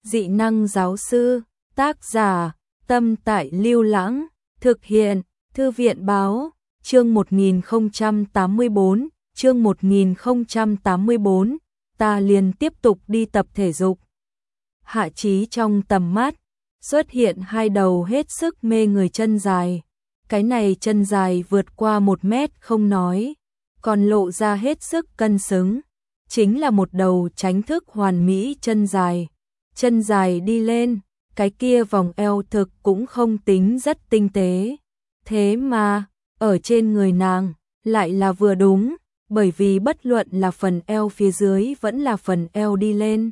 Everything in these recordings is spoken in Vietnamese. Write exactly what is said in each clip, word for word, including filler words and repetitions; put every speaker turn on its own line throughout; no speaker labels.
Dị năng giáo sư, tác giả, Tâm Tại Lưu Lãng, thực hiện, Thư viện báo, chương một nghìn không trăm tám mươi bốn, chương một nghìn không trăm tám mươi bốn, ta liền tiếp tục đi tập thể dục. Hạ Chí trong tầm mắt, xuất hiện hai đầu hết sức mê người chân dài. Cái này chân dài vượt qua một mét không nói, còn lộ ra hết sức cân xứng. Chính là một đầu tránh thức hoàn mỹ chân dài. Chân dài đi lên, cái kia vòng eo thực cũng không tính rất tinh tế. Thế mà, ở trên người nàng, lại là vừa đúng, bởi vì bất luận là phần eo phía dưới vẫn là phần eo đi lên.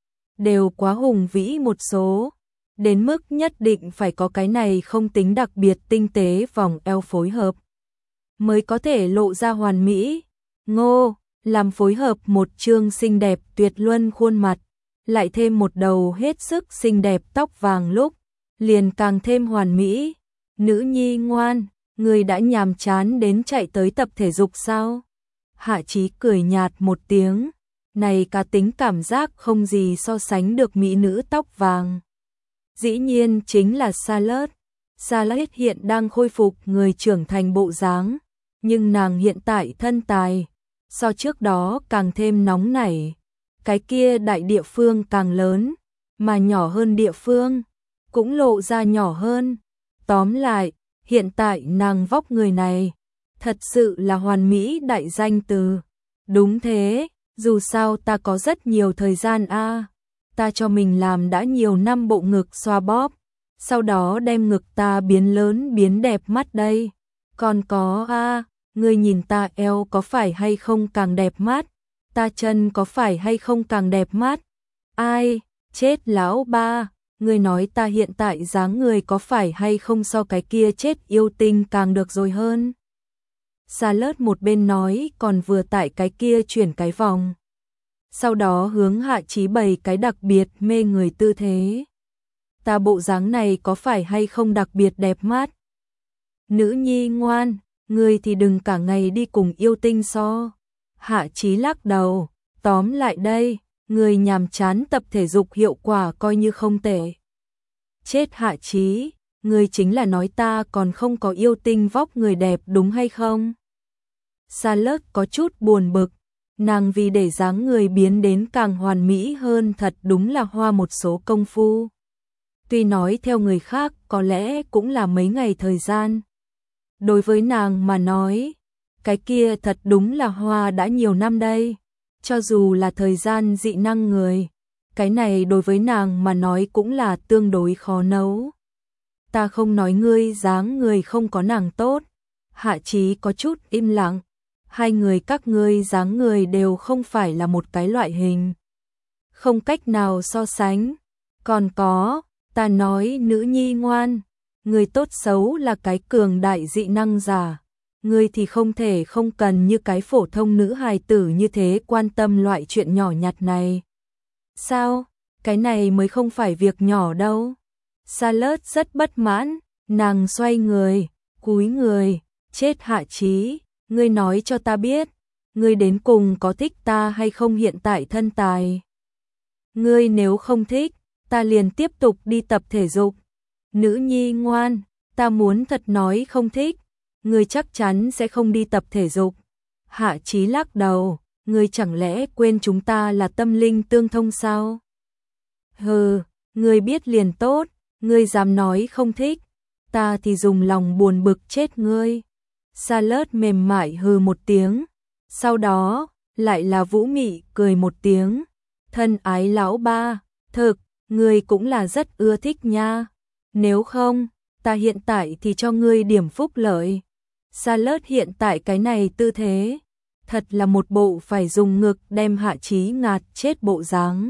Đều quá hùng vĩ một số, đến mức nhất định phải có cái này không tính đặc biệt tinh tế vòng eo phối hợp, mới có thể lộ ra hoàn mỹ. Ngô, làm phối hợp một trương xinh đẹp tuyệt luân khuôn mặt, lại thêm một đầu hết sức xinh đẹp tóc vàng lúc, liền càng thêm hoàn mỹ. Nữ nhi ngoan, người đã nhàm chán đến chạy tới tập thể dục sao? Hạ Chí cười nhạt một tiếng, này cá tính cảm giác không gì so sánh được mỹ nữ tóc vàng. Dĩ nhiên chính là Charlotte. Charlotte hiện đang khôi phục người trưởng thành bộ dáng, nhưng nàng hiện tại thân tài, so trước đó càng thêm nóng nảy. Cái kia đại địa phương càng lớn, mà nhỏ hơn địa phương, cũng lộ ra nhỏ hơn. Tóm lại, hiện tại nàng vóc người này, thật sự là hoàn mỹ đại danh từ. Đúng thế, dù sao ta có rất nhiều thời gian a, à, ta cho mình làm đã nhiều năm bộ ngực xoa bóp, sau đó đem ngực ta biến lớn biến đẹp mắt đây. Còn có a, à, ngươi nhìn ta eo có phải hay không càng đẹp mắt, ta chân có phải hay không càng đẹp mắt. Ai, chết lão ba, ngươi nói ta hiện tại dáng người có phải hay không so cái kia chết yêu tinh càng được rồi hơn. Charlotte một bên nói còn vừa tại cái kia chuyển cái vòng. Sau đó hướng Hạ Chí bày cái đặc biệt mê người tư thế. Ta bộ dáng này có phải hay không đặc biệt đẹp mắt? Nữ nhi ngoan, ngươi thì đừng cả ngày đi cùng yêu tinh so. Hạ Chí lắc đầu, tóm lại đây, người nhàm chán tập thể dục hiệu quả coi như không tệ. Chết Hạ Chí, ngươi chính là nói ta còn không có yêu tinh vóc người đẹp đúng hay không? Charlotte có chút buồn bực, nàng vì để dáng người biến đến càng hoàn mỹ hơn thật đúng là hoa một số công phu. Tuy nói theo người khác có lẽ cũng là mấy ngày thời gian. Đối với nàng mà nói, cái kia thật đúng là hoa đã nhiều năm đây. Cho dù là thời gian dị năng người, cái này đối với nàng mà nói cũng là tương đối khó nấu. Ta không nói ngươi dáng người không có nàng tốt. Hạ Chí có chút im lặng. Hai người các ngươi dáng người đều không phải là một cái loại hình, không cách nào so sánh. Còn có, ta nói nữ nhi ngoan, người tốt xấu là cái cường đại dị năng giả, ngươi thì không thể không cần như cái phổ thông nữ hài tử như thế quan tâm loại chuyện nhỏ nhặt này. Sao? Cái này mới không phải việc nhỏ đâu. Charlotte rất bất mãn, nàng xoay người, cúi người, chết Hạ Chí, ngươi nói cho ta biết, ngươi đến cùng có thích ta hay không hiện tại thân tài? Ngươi nếu không thích, ta liền tiếp tục đi tập thể dục. Nữ nhi ngoan, ta muốn thật nói không thích, ngươi chắc chắn sẽ không đi tập thể dục. Hạ Chí lắc đầu, ngươi chẳng lẽ quên chúng ta là tâm linh tương thông sao? Hừ, ngươi biết liền tốt, ngươi dám nói không thích, ta thì dùng lòng buồn bực chết ngươi. Charlotte mềm mại hừ một tiếng, sau đó lại là vũ mị cười một tiếng. Thân ái lão ba, thực, ngươi cũng là rất ưa thích nha. Nếu không, ta hiện tại thì cho ngươi điểm phúc lợi. Charlotte hiện tại cái này tư thế, thật là một bộ phải dùng ngực đem Hạ Chí ngạt chết bộ dáng.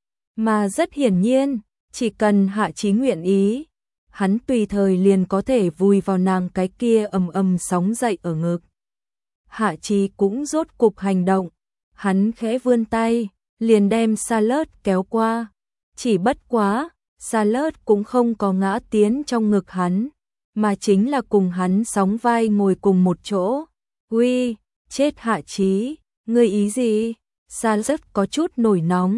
Mà rất hiển nhiên, chỉ cần Hạ Chí nguyện ý, hắn tùy thời liền có thể vùi vào nàng cái kia ầm ầm sóng dậy ở ngực. Hạ Chí cũng rốt cục hành động, hắn khẽ vươn tay, liền đem Charlotte kéo qua. Chỉ bất quá, Charlotte cũng không có ngã tiến trong ngực hắn, mà chính là cùng hắn sóng vai ngồi cùng một chỗ. Uy, chết Hạ Chí, ngươi ý gì? Charlotte có chút nổi nóng,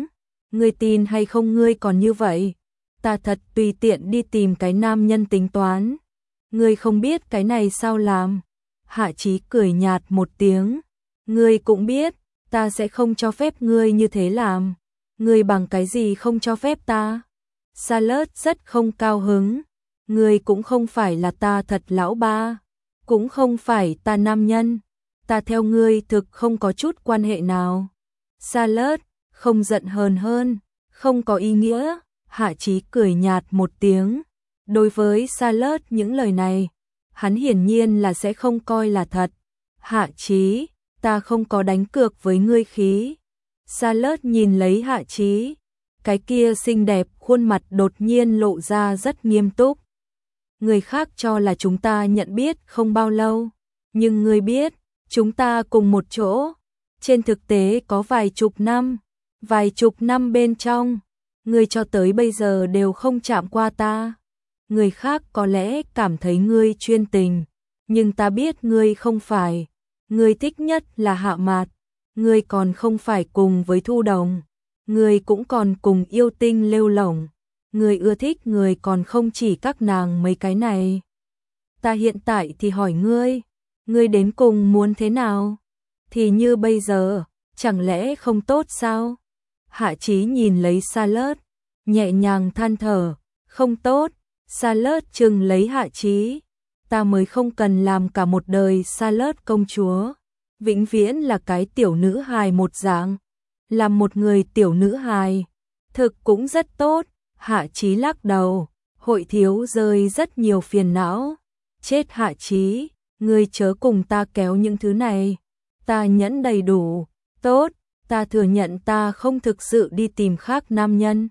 Ngươi tin hay không ngươi còn như vậy? Ta thật tùy tiện đi tìm cái nam nhân tính toán. Ngươi không biết cái này sao làm? Hạ Chí cười nhạt một tiếng. Ngươi cũng biết, ta sẽ không cho phép ngươi như thế làm. Ngươi bằng cái gì không cho phép ta? Charlotte rất không cao hứng. Ngươi cũng không phải là ta thật lão ba, cũng không phải ta nam nhân. Ta theo ngươi thực không có chút quan hệ nào. Charlotte không giận hờn hơn, không có ý nghĩa. Hạ Chí cười nhạt một tiếng. Đối với Charlotte những lời này, hắn hiển nhiên là sẽ không coi là thật. Hạ Chí, ta không có đánh cược với ngươi khí. Charlotte nhìn lấy Hạ Chí, cái kia xinh đẹp khuôn mặt đột nhiên lộ ra rất nghiêm túc. Người khác cho là chúng ta nhận biết không bao lâu, nhưng ngươi biết, chúng ta cùng một chỗ, trên thực tế có vài chục năm, vài chục năm bên trong, ngươi cho tới bây giờ đều không chạm qua ta. Người khác có lẽ cảm thấy ngươi chuyên tình, nhưng ta biết ngươi không phải. Ngươi thích nhất là Hạ Mạt, ngươi còn không phải cùng với Thu Đồng, ngươi cũng còn cùng yêu tinh lêu lổng, ngươi ưa thích người còn không chỉ các nàng mấy cái này. Ta hiện tại thì hỏi ngươi, ngươi đến cùng muốn thế nào? Thì như bây giờ, chẳng lẽ không tốt sao? Hạ Chí nhìn lấy Charlotte, nhẹ nhàng than thở, không tốt. Charlotte chừng lấy Hạ Chí, ta mới không cần làm cả một đời Charlotte công chúa, vĩnh viễn là cái tiểu nữ hài một dạng, làm một người tiểu nữ hài, thực cũng rất tốt. Hạ Chí lắc đầu, hội thiếu rơi rất nhiều phiền não. Chết Hạ Chí, ngươi chớ cùng ta kéo những thứ này, ta nhẫn đầy đủ. Tốt, ta thừa nhận ta không thực sự đi tìm khác nam nhân.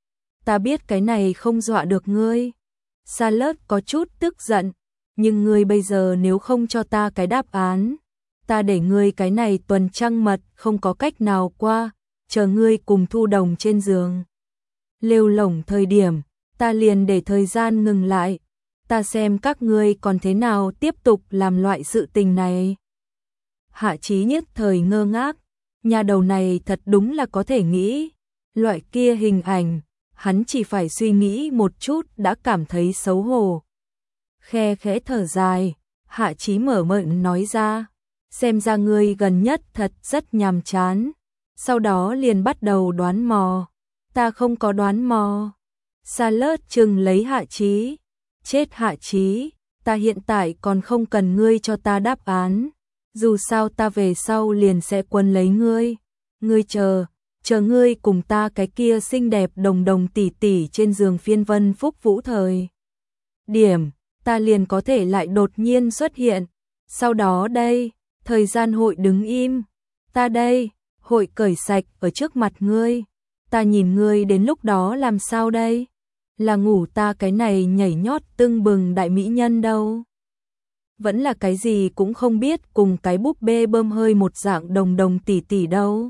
Ta biết cái này không dọa được ngươi. Charlotte có chút tức giận, nhưng ngươi bây giờ nếu không cho ta cái đáp án, ta để ngươi cái này tuần trăng mật không có cách nào qua, chờ ngươi cùng Thu Đồng trên giường. Lêu lổng thời điểm, ta liền để thời gian ngừng lại, ta xem các ngươi còn thế nào tiếp tục làm loại sự tình này. Hạ Chí nhất thời ngơ ngác, nhà đầu này thật đúng là có thể nghĩ, loại kia hình ảnh. Hắn chỉ phải suy nghĩ một chút đã cảm thấy xấu hổ. Khe khẽ thở dài, Hạ Chí mở miệng nói ra, xem ra ngươi gần nhất thật rất nhàm chán. Sau đó liền bắt đầu đoán mò. Ta không có đoán mò. Charlotte chừng lấy Hạ Chí. Chết Hạ Chí, ta hiện tại còn không cần ngươi cho ta đáp án. Dù sao ta về sau liền sẽ quân lấy ngươi. Ngươi chờ. Chờ ngươi cùng ta cái kia xinh đẹp đồng đồng tỷ tỷ trên giường phiên vân phúc vũ thời điểm, ta liền có thể lại đột nhiên xuất hiện. Sau đó đây, thời gian hội đứng im, ta đây, hội cởi sạch ở trước mặt ngươi. Ta nhìn ngươi đến lúc đó làm sao đây? Là ngủ ta cái này nhảy nhót tưng bừng đại mỹ nhân đâu? Vẫn là cái gì cũng không biết cùng cái búp bê bơm hơi một dạng đồng đồng tỷ tỷ đâu?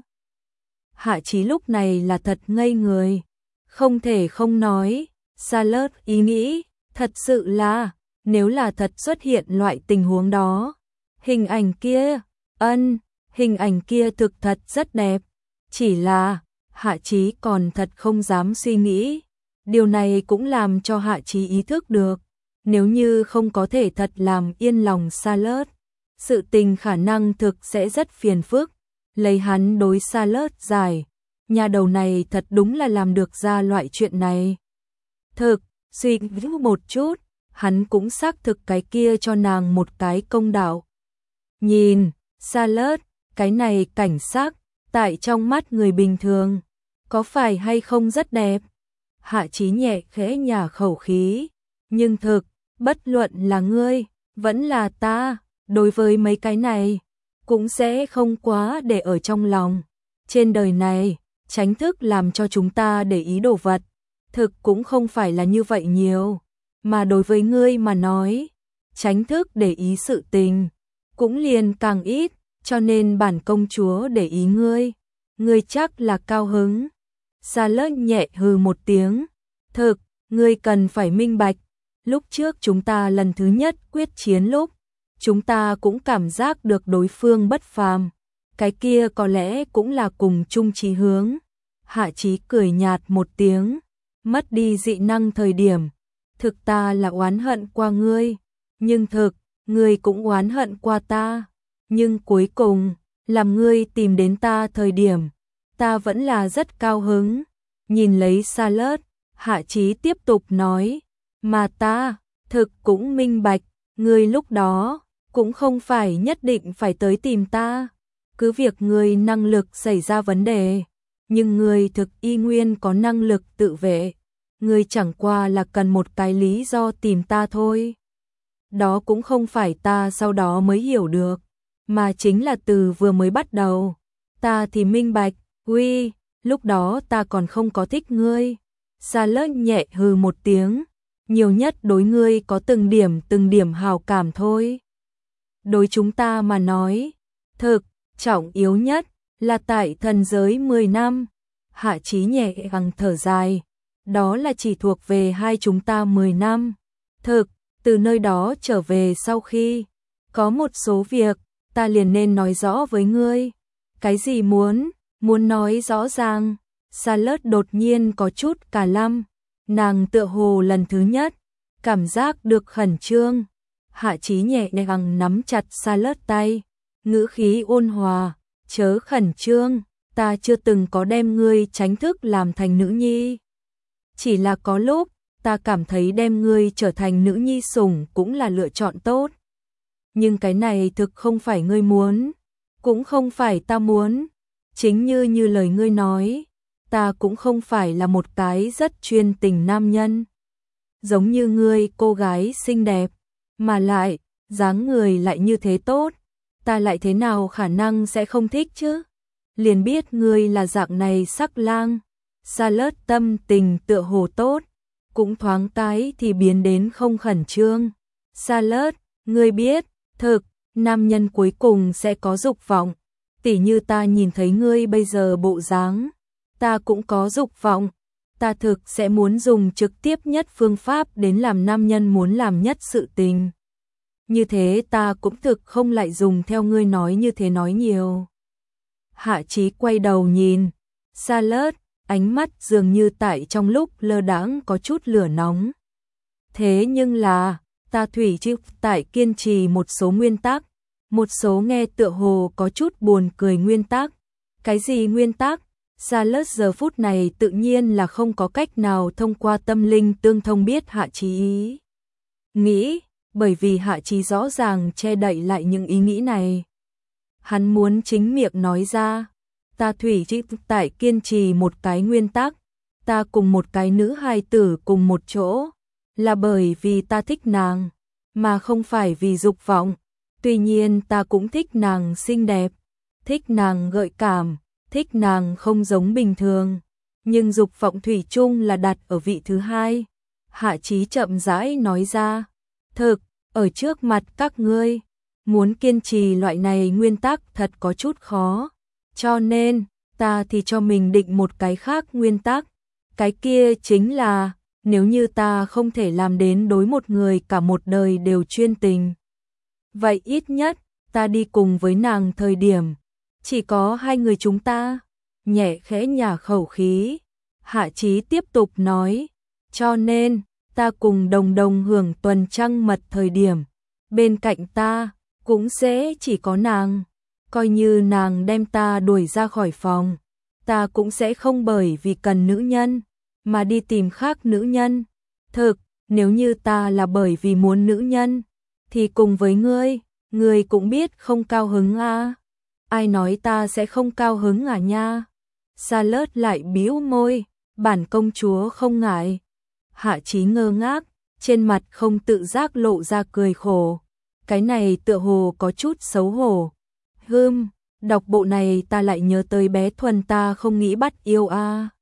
Hạ Chí lúc này là thật ngây người, không thể không nói. Charlotte ý nghĩ, thật sự là, nếu là thật xuất hiện loại tình huống đó, hình ảnh kia, ân, hình ảnh kia thực thật rất đẹp, chỉ là, Hạ Chí còn thật không dám suy nghĩ. Điều này cũng làm cho Hạ Chí ý thức được, nếu như không có thể thật làm yên lòng Charlotte, sự tình khả năng thực sẽ rất phiền phức. Lấy hắn đối Charlotte giải, nhà đầu này thật đúng là làm được ra loại chuyện này. Thực, suy nghĩ một chút, hắn cũng xác thực cái kia cho nàng một cái công đạo. Nhìn, Charlotte, cái này cảnh sắc, tại trong mắt người bình thường, có phải hay không rất đẹp? Hạ Chí nhẹ khẽ nhả khẩu khí, nhưng thực, bất luận là ngươi, vẫn là ta, đối với mấy cái này, cũng sẽ không quá để ở trong lòng. Trên đời này, tránh thức làm cho chúng ta để ý đồ vật, thực cũng không phải là như vậy nhiều, mà đối với ngươi mà nói, tránh thức để ý sự tình, cũng liền càng ít, cho nên bản công chúa để ý ngươi, ngươi chắc là cao hứng. Charlotte nhẹ hừ một tiếng, thực, ngươi cần phải minh bạch, lúc trước chúng ta lần thứ nhất quyết chiến lúc, chúng ta cũng cảm giác được đối phương bất phàm, cái kia có lẽ cũng là cùng chung chí hướng, Hạ Chí cười nhạt một tiếng, mất đi dị năng thời điểm, thực ta là oán hận qua ngươi, nhưng thực, ngươi cũng oán hận qua ta, nhưng cuối cùng, làm ngươi tìm đến ta thời điểm, ta vẫn là rất cao hứng. Nhìn lấy Charlotte, Hạ Chí tiếp tục nói, mà ta, thực cũng minh bạch, ngươi lúc đó, cũng không phải nhất định phải tới tìm ta, cứ việc ngươi năng lực xảy ra vấn đề, nhưng ngươi thực y nguyên có năng lực tự vệ, ngươi chẳng qua là cần một cái lý do tìm ta thôi. Đó cũng không phải ta sau đó mới hiểu được, mà chính là từ vừa mới bắt đầu, ta thì minh bạch, uy, lúc đó ta còn không có thích ngươi. Charlotte nhẹ hừ một tiếng, nhiều nhất đối ngươi có từng điểm từng điểm hào cảm thôi. Đối chúng ta mà nói, thực, trọng yếu nhất là tại thần giới mười năm. Hạ Chí nhẹ gắng thở dài, đó là chỉ thuộc về hai chúng ta mười năm. Thực, từ nơi đó trở về sau khi, có một số việc, ta liền nên nói rõ với ngươi. Cái gì muốn, muốn nói rõ ràng. Charlotte đột nhiên có chút cả lăm, nàng tựa hồ lần thứ nhất, cảm giác được khẩn trương. Hạ Chí nhẹ nhàng nắm chặt Charlotte tay, ngữ khí ôn hòa, chớ khẩn trương, ta chưa từng có đem ngươi tránh thức làm thành nữ nhi. Chỉ là có lúc, ta cảm thấy đem ngươi trở thành nữ nhi sủng cũng là lựa chọn tốt. Nhưng cái này thực không phải ngươi muốn, cũng không phải ta muốn, chính như như lời ngươi nói, ta cũng không phải là một cái rất chuyên tình nam nhân. Giống như ngươi cô gái xinh đẹp, mà lại, dáng người lại như thế tốt, ta lại thế nào khả năng sẽ không thích chứ? Liền biết ngươi là dạng này sắc lang. Charlotte tâm tình tựa hồ tốt, cũng thoáng cái thì biến đến không khẩn trương. Charlotte, ngươi biết, thực, nam nhân cuối cùng sẽ có dục vọng, tỉ như ta nhìn thấy ngươi bây giờ bộ dáng, ta cũng có dục vọng, ta thực sẽ muốn dùng trực tiếp nhất phương pháp đến làm nam nhân muốn làm nhất sự tình. Như thế ta cũng thực không lại dùng theo ngươi nói như thế nói nhiều. Hạ Chí quay đầu nhìn, Charlotte, ánh mắt dường như tại trong lúc lơ đãng có chút lửa nóng. Thế nhưng là, ta thủy chứ tại kiên trì một số nguyên tắc, một số nghe tựa hồ có chút buồn cười nguyên tắc. Cái gì nguyên tắc? Charlotte giờ phút này tự nhiên là không có cách nào thông qua tâm linh tương thông biết Hạ Chí ý nghĩ, bởi vì Hạ Chí rõ ràng che đậy lại những ý nghĩ này. Hắn muốn chính miệng nói ra, ta thủy chứ tại kiên trì một cái nguyên tắc, ta cùng một cái nữ hài tử cùng một chỗ, là bởi vì ta thích nàng, mà không phải vì dục vọng. Tuy nhiên ta cũng thích nàng xinh đẹp, thích nàng gợi cảm, thích nàng không giống bình thường, nhưng dục vọng thủy chung là đặt ở vị thứ hai. Hạ Chí chậm rãi nói ra, thực, ở trước mặt các ngươi, muốn kiên trì loại này nguyên tắc thật có chút khó, cho nên, ta thì cho mình định một cái khác nguyên tắc, cái kia chính là, nếu như ta không thể làm đến đối một người cả một đời đều chuyên tình, vậy ít nhất, ta đi cùng với nàng thời điểm, chỉ có hai người chúng ta. Nhẹ khẽ nhả khẩu khí, Hạ Chí tiếp tục nói, cho nên, ta cùng đồng đồng hưởng tuần trăng mật thời điểm, bên cạnh ta, cũng sẽ chỉ có nàng, coi như nàng đem ta đuổi ra khỏi phòng, ta cũng sẽ không bởi vì cần nữ nhân, mà đi tìm khác nữ nhân. Thực, nếu như ta là bởi vì muốn nữ nhân, thì cùng với ngươi, ngươi cũng biết không cao hứng à. Ai nói ta sẽ không cao hứng à nha? Charlotte lại bĩu môi, bản công chúa không ngại. Hạ Chí ngơ ngác, trên mặt không tự giác lộ ra cười khổ. Cái này tựa hồ có chút xấu hổ. Hừm, đọc bộ này ta lại nhớ tới bé Thuần ta không nghĩ bắt yêu a. À.